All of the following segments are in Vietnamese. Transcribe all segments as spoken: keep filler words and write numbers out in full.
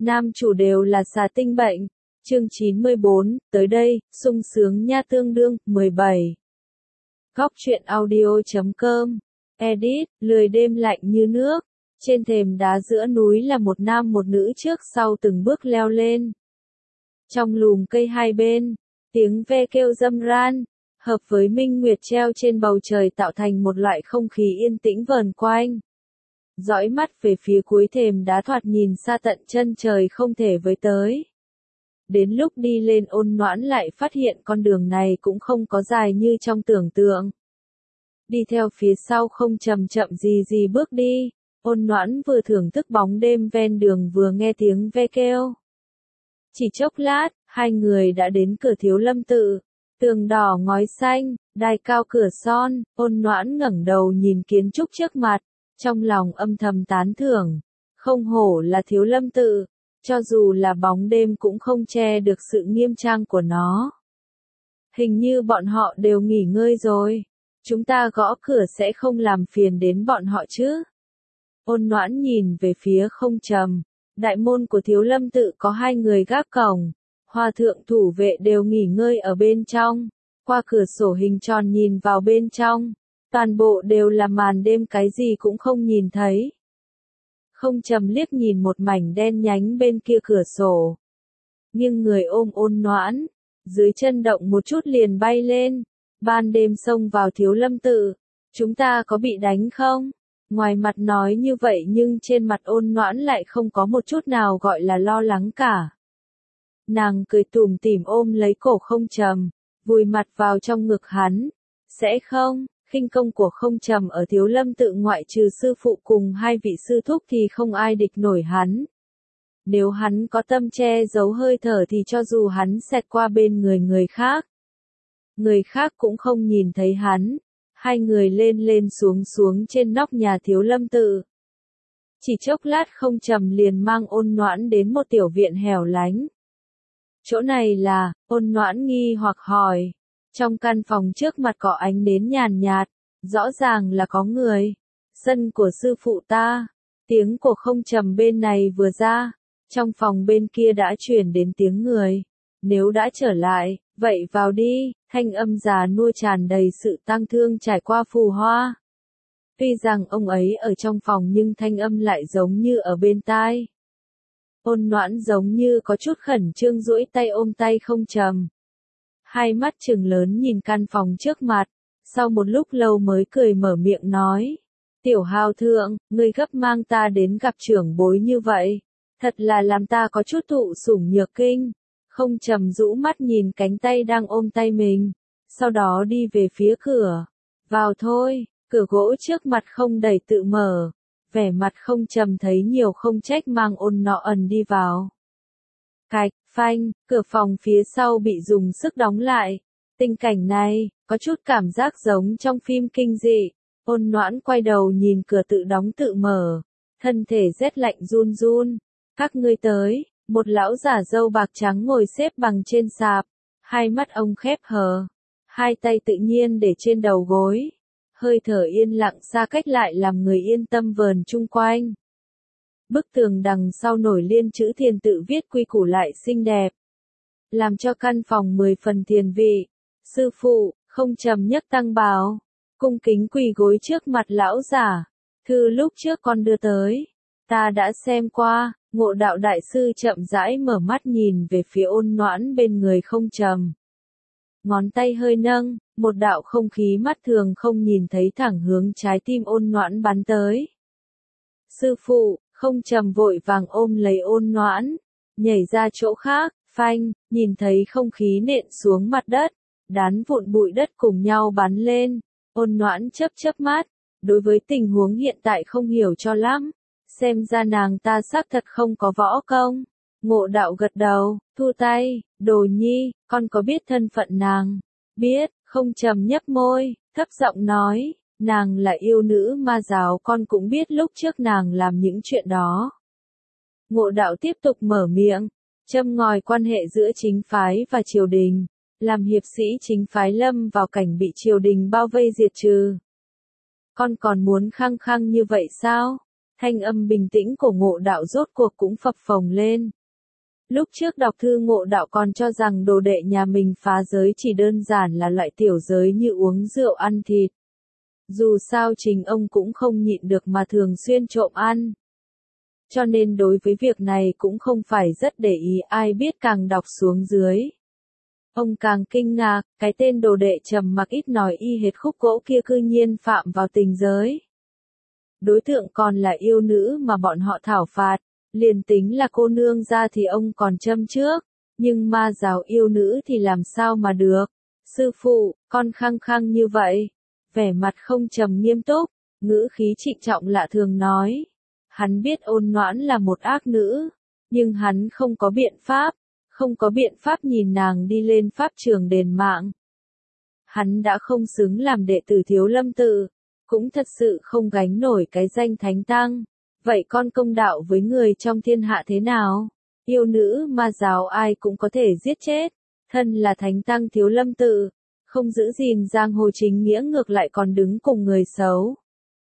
nam chủ đều là xà tinh bệnh. Chương chín mươi bốn, tới đây, sung sướng nha tương đương, mười bảy. Góc truyện audio.com, edit, lười đêm lạnh như nước. Trên thềm đá giữa núi là một nam một nữ trước sau từng bước leo lên. Trong lùm cây hai bên, tiếng ve kêu râm ran, hợp với minh nguyệt treo trên bầu trời tạo thành một loại không khí yên tĩnh vờn quanh. Dõi mắt về phía cuối thềm đá thoạt nhìn xa tận chân trời không thể với tới. Đến lúc đi lên Ôn Noãn lại phát hiện con đường này cũng không có dài như trong tưởng tượng. Đi theo phía sau không chậm chậm gì gì bước đi, Ôn Noãn vừa thưởng thức bóng đêm ven đường vừa nghe tiếng ve kêu. Chỉ chốc lát, hai người đã đến cửa Thiếu Lâm tự, tường đỏ ngói xanh, đài cao cửa son. Ôn Noãn ngẩng đầu nhìn kiến trúc trước mặt, trong lòng âm thầm tán thưởng, không hổ là Thiếu Lâm tự, cho dù là bóng đêm cũng không che được sự nghiêm trang của nó. Hình như bọn họ đều nghỉ ngơi rồi, chúng ta gõ cửa sẽ không làm phiền đến bọn họ chứ. Ôn Noãn nhìn về phía không trầm, đại môn của Thiếu Lâm tự có hai người gác cổng, hòa thượng thủ vệ đều nghỉ ngơi ở bên trong, qua cửa sổ hình tròn nhìn vào bên trong, toàn bộ đều là màn đêm cái gì cũng không nhìn thấy. Không trầm liếc nhìn một mảnh đen nhánh bên kia cửa sổ, nhưng người ôm Ôn Noãn, dưới chân động một chút liền bay lên, ban đêm xông vào Thiếu Lâm tự, chúng ta có bị đánh không? Ngoài mặt nói như vậy nhưng trên mặt Ôn Noãn lại không có một chút nào gọi là lo lắng cả. Nàng cười tủm tỉm ôm lấy cổ không trầm, vùi mặt vào trong ngực hắn. Sẽ không, khinh công của không trầm ở Thiếu Lâm tự ngoại trừ sư phụ cùng hai vị sư thúc thì không ai địch nổi hắn. Nếu hắn có tâm che giấu hơi thở thì cho dù hắn xẹt qua bên người người khác, người khác cũng không nhìn thấy hắn. Hai người lên lên xuống xuống trên nóc nhà Thiếu Lâm tự. Chỉ chốc lát không trầm liền mang Ôn Noãn đến một tiểu viện hẻo lánh. Chỗ này là, Ôn Noãn nghi hoặc hỏi. Trong căn phòng trước mặt có ánh nến nhàn nhạt, rõ ràng là có người. Sân của sư phụ ta. Tiếng của không trầm bên này vừa ra, trong phòng bên kia đã chuyển đến tiếng người. Nếu đã trở lại, vậy vào đi. Thanh âm già nua tràn đầy sự tang thương trải qua phù hoa. Tuy rằng ông ấy ở trong phòng nhưng thanh âm lại giống như ở bên tai. Ôn Noãn giống như có chút khẩn trương duỗi tay ôm tay không trầm. Hai mắt trừng lớn nhìn căn phòng trước mặt, sau một lúc lâu mới cười mở miệng nói. Tiểu Hào thượng, ngươi gấp mang ta đến gặp trưởng bối như vậy. Thật là làm ta có chút thụ sủng nhược kinh. Không trầm rũ mắt nhìn cánh tay đang ôm tay mình, sau đó đi về phía cửa. Vào thôi, cửa gỗ trước mặt không đẩy tự mở, vẻ mặt không trầm thấy nhiều không trách mang Ôn Nọ ẩn đi vào. Cạch, phanh, cửa phòng phía sau bị dùng sức đóng lại. Tình cảnh này, có chút cảm giác giống trong phim kinh dị. Ôn Noãn quay đầu nhìn cửa tự đóng tự mở, thân thể rét lạnh run run. Các ngươi tới. Một lão giả râu bạc trắng ngồi xếp bằng trên sạp, hai mắt ông khép hờ, hai tay tự nhiên để trên đầu gối, hơi thở yên lặng xa cách lại làm người yên tâm vờn chung quanh. Bức tường đằng sau nổi liên chữ thiền tự viết quy củ lại xinh đẹp, làm cho căn phòng mười phần thiền vị. Sư phụ, không trầm nhấc tăng bào, cung kính quỳ gối trước mặt lão giả. Thư lúc trước con đưa tới, ta đã xem qua. Ngộ Đạo đại sư chậm rãi mở mắt nhìn về phía Ôn Noãn bên người không trầm. Ngón tay hơi nâng, một đạo không khí mắt thường không nhìn thấy thẳng hướng trái tim Ôn Noãn bắn tới. Sư phụ, không trầm vội vàng ôm lấy Ôn Noãn, nhảy ra chỗ khác, phanh, nhìn thấy không khí nện xuống mặt đất, đán vụn bụi đất cùng nhau bắn lên. Ôn Noãn chớp chớp mắt, đối với tình huống hiện tại không hiểu cho lắm. Xem ra nàng ta xác thật không có võ công. Ngộ Đạo gật đầu, thu tay. Đồ nhi, con có biết thân phận nàng? Biết. Không trầm nhấp môi, thấp giọng nói. Nàng là yêu nữ ma giáo, con cũng biết lúc trước nàng làm những chuyện đó. Ngộ Đạo tiếp tục mở miệng, châm ngòi quan hệ giữa chính phái và triều đình, làm hiệp sĩ chính phái lâm vào cảnh bị triều đình bao vây diệt trừ. Con còn muốn khăng khăng như vậy sao? Thanh âm bình tĩnh của Ngộ Đạo rốt cuộc cũng phập phồng lên. Lúc trước đọc thư Ngộ Đạo còn cho rằng đồ đệ nhà mình phá giới chỉ đơn giản là loại tiểu giới như uống rượu ăn thịt. Dù sao chính ông cũng không nhịn được mà thường xuyên trộm ăn. Cho nên đối với việc này cũng không phải rất để ý, ai biết càng đọc xuống dưới. Ông càng kinh ngạc, cái tên đồ đệ trầm mặc ít nói y hệt khúc gỗ kia cư nhiên phạm vào tình giới. Đối tượng còn là yêu nữ mà bọn họ thảo phạt, liền tính là cô nương ra thì ông còn châm trước, nhưng ma giáo yêu nữ thì làm sao mà được. Sư phụ, con khăng khăng như vậy, vẻ mặt không trầm nghiêm túc, ngữ khí trịnh trọng lạ thường nói. Hắn biết Ôn Noãn là một ác nữ, nhưng hắn không có biện pháp, không có biện pháp nhìn nàng đi lên pháp trường đền mạng. Hắn đã không xứng làm đệ tử Thiếu Lâm tự, cũng thật sự không gánh nổi cái danh thánh tăng. Vậy con công đạo với người trong thiên hạ thế nào? Yêu nữ ma giáo ai cũng có thể giết chết, thân là thánh tăng Thiếu Lâm tự, không giữ gìn giang hồ chính nghĩa ngược lại còn đứng cùng người xấu.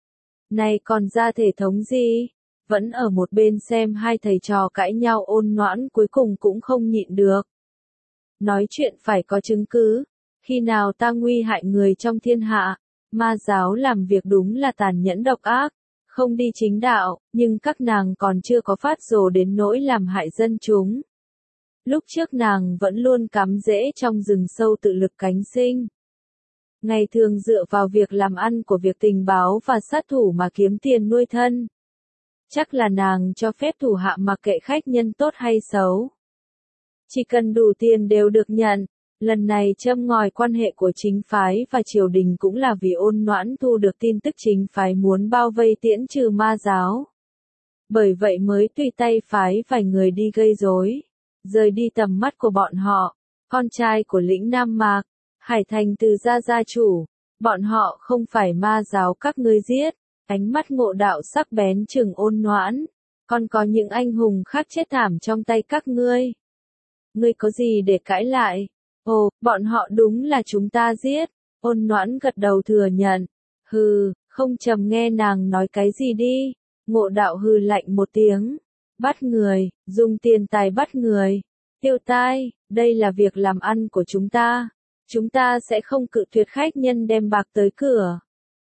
Này còn ra thể thống gì? Vẫn ở một bên xem hai thầy trò cãi nhau, Ôn Noãn cuối cùng cũng không nhịn được. Nói chuyện phải có chứng cứ, khi nào ta nguy hại người trong thiên hạ, ma giáo làm việc đúng là tàn nhẫn độc ác, không đi chính đạo, nhưng các nàng còn chưa có phát rồ đến nỗi làm hại dân chúng. Lúc trước nàng vẫn luôn cắm rễ trong rừng sâu tự lực cánh sinh. Ngày thường dựa vào việc làm ăn của việc tình báo và sát thủ mà kiếm tiền nuôi thân. Chắc là nàng cho phép thủ hạ mặc kệ khách nhân tốt hay xấu. Chỉ cần đủ tiền đều được nhận. Lần này châm ngòi quan hệ của chính phái và triều đình cũng là vì Ôn Noãn thu được tin tức chính phái muốn bao vây tiễn trừ ma giáo. Bởi vậy mới tùy tay phái vài người đi gây rối, rời đi tầm mắt của bọn họ. Con trai của lĩnh Nam Mạc, Hải Thành từ gia gia chủ, bọn họ không phải ma giáo các ngươi giết. Ánh mắt Ngộ Đạo sắc bén trừng Ôn Noãn, còn có những anh hùng khác chết thảm trong tay các ngươi. Ngươi có gì để cãi lại? Ồ, bọn họ đúng là chúng ta giết. Ôn Noãn gật đầu thừa nhận. Hừ, không trầm nghe nàng nói cái gì đi. Ngộ Đạo hừ lạnh một tiếng. Bắt người, dùng tiền tài bắt người. Tiêu tai, đây là việc làm ăn của chúng ta. Chúng ta sẽ không cự tuyệt khách nhân đem bạc tới cửa.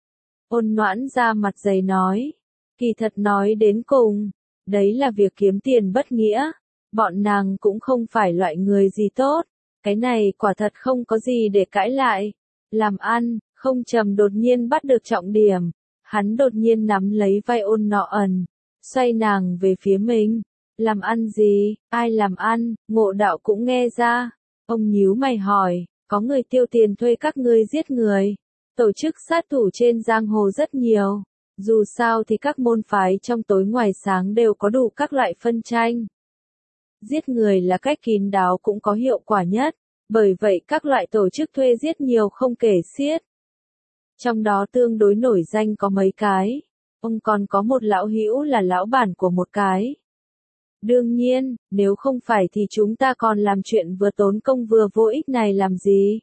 Ôn Noãn ra mặt dày nói. Kỳ thật nói đến cùng, đấy là việc kiếm tiền bất nghĩa. Bọn nàng cũng không phải loại người gì tốt. Cái này quả thật không có gì để cãi lại. Làm ăn, không trầm đột nhiên bắt được trọng điểm. Hắn đột nhiên nắm lấy vai Ôn Nọ Ẩn, xoay nàng về phía mình. Làm ăn gì, ai làm ăn, Ngộ Đạo cũng nghe ra. Ông nhíu mày hỏi, có người tiêu tiền thuê các ngươi giết người. Tổ chức sát thủ trên giang hồ rất nhiều. Dù sao thì các môn phái trong tối ngoài sáng đều có đủ các loại phân tranh. Giết người là cách kín đáo cũng có hiệu quả nhất, bởi vậy các loại tổ chức thuê giết nhiều không kể xiết. Trong đó tương đối nổi danh có mấy cái, ông còn có một lão hữu là lão bản của một cái. Đương nhiên, nếu không phải thì chúng ta còn làm chuyện vừa tốn công vừa vô ích này làm gì?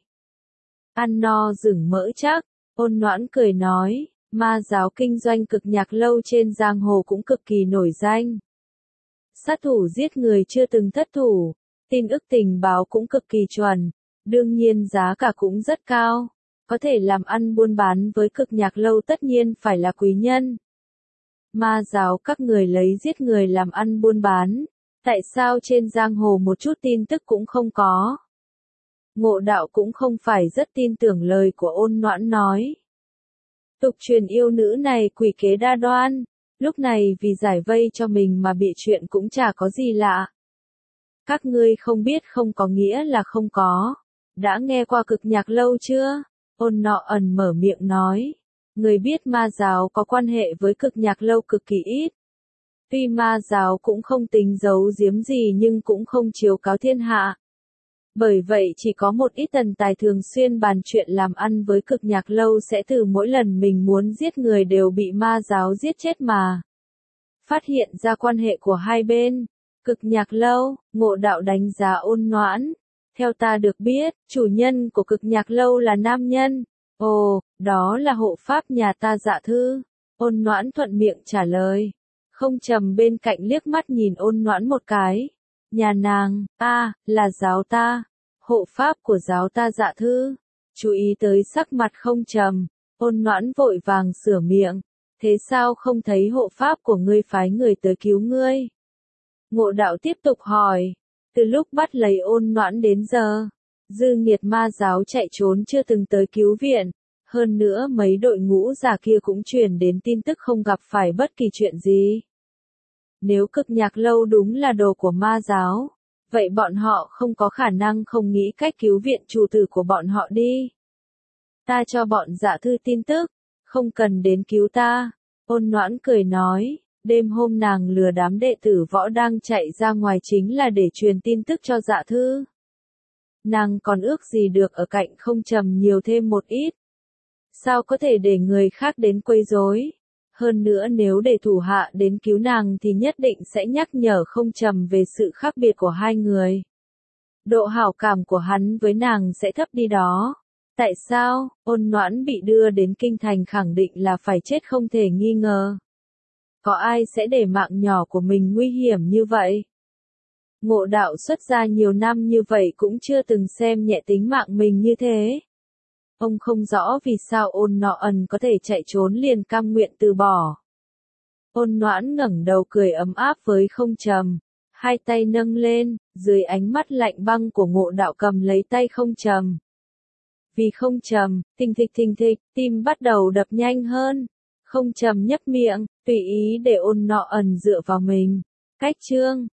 Ăn no rừng mỡ chắc, Ôn Noãn cười nói, ma giáo kinh doanh cực nhạc lâu trên giang hồ cũng cực kỳ nổi danh. Sát thủ giết người chưa từng thất thủ, tin ức tình báo cũng cực kỳ chuẩn, đương nhiên giá cả cũng rất cao, có thể làm ăn buôn bán với cực nhạc lâu tất nhiên phải là quý nhân. Ma giáo các người lấy giết người làm ăn buôn bán, tại sao trên giang hồ một chút tin tức cũng không có? Ngộ Đạo cũng không phải rất tin tưởng lời của Ôn Noãn nói. Tục truyền yêu nữ này quỷ kế đa đoan, lúc này vì giải vây cho mình mà bị chuyện cũng chả có gì lạ. Các ngươi không biết không có nghĩa là không có. Đã nghe qua cực nhạc lâu chưa? Ôn Nọ Ẩn mở miệng nói. Người biết ma giáo có quan hệ với cực nhạc lâu cực kỳ ít. Tuy ma giáo cũng không tính giấu giếm gì nhưng cũng không chiếu cáo thiên hạ. Bởi vậy chỉ có một ít tần tài thường xuyên bàn chuyện làm ăn với cực nhạc lâu sẽ từ mỗi lần mình muốn giết người đều bị ma giáo giết chết mà. Phát hiện ra quan hệ của hai bên. Cực nhạc lâu, Ngộ Đạo đánh giá Ôn Noãn. Theo ta được biết, chủ nhân của cực nhạc lâu là nam nhân. Ồ, đó là hộ pháp nhà ta Dạ Thư. Ôn Noãn thuận miệng trả lời. Không trầm bên cạnh liếc mắt nhìn Ôn Noãn một cái. Nhà nàng, a, là giáo ta. Hộ pháp của giáo ta Dạ Thư. Chú ý tới sắc mặt không trầm, Ôn Noãn vội vàng sửa miệng. Thế sao không thấy hộ pháp của ngươi phái người tới cứu ngươi? Ngộ Đạo tiếp tục hỏi. Từ lúc bắt lấy Ôn Noãn đến giờ, dư nghiệt ma giáo chạy trốn chưa từng tới cứu viện. Hơn nữa mấy đội ngũ già kia cũng truyền đến tin tức không gặp phải bất kỳ chuyện gì. Nếu Cực Nhạc Lâu đúng là đồ của ma giáo, vậy bọn họ không có khả năng không nghĩ cách cứu viện chủ tử của bọn họ đi. Ta cho bọn Dạ Thư tin tức, không cần đến cứu ta. Ôn Noãn cười nói, đêm hôm nàng lừa đám đệ tử võ đang chạy ra ngoài chính là để truyền tin tức cho Dạ Thư. Nàng còn ước gì được ở cạnh không trầm nhiều thêm một ít. Sao có thể để người khác đến quấy rối? Hơn nữa nếu để thủ hạ đến cứu nàng thì nhất định sẽ nhắc nhở không trầm về sự khác biệt của hai người. Độ hảo cảm của hắn với nàng sẽ thấp đi đó. Tại sao? Ôn Noãn bị đưa đến kinh thành khẳng định là phải chết không thể nghi ngờ. Có ai sẽ để mạng nhỏ của mình nguy hiểm như vậy? Ngộ Đạo xuất gia nhiều năm như vậy cũng chưa từng xem nhẹ tính mạng mình như thế. Ông không rõ vì sao Ôn Noãn có thể chạy trốn liền cam nguyện từ bỏ. Ôn Noãn ngẩng đầu cười ấm áp với không trầm, hai tay nâng lên, dưới ánh mắt lạnh băng của Ngộ Đạo cầm lấy tay không trầm. Vì không trầm, thình thịch thình thịch, tim bắt đầu đập nhanh hơn. Không trầm nhấp miệng, tùy ý để Ôn Noãn dựa vào mình. Cách chương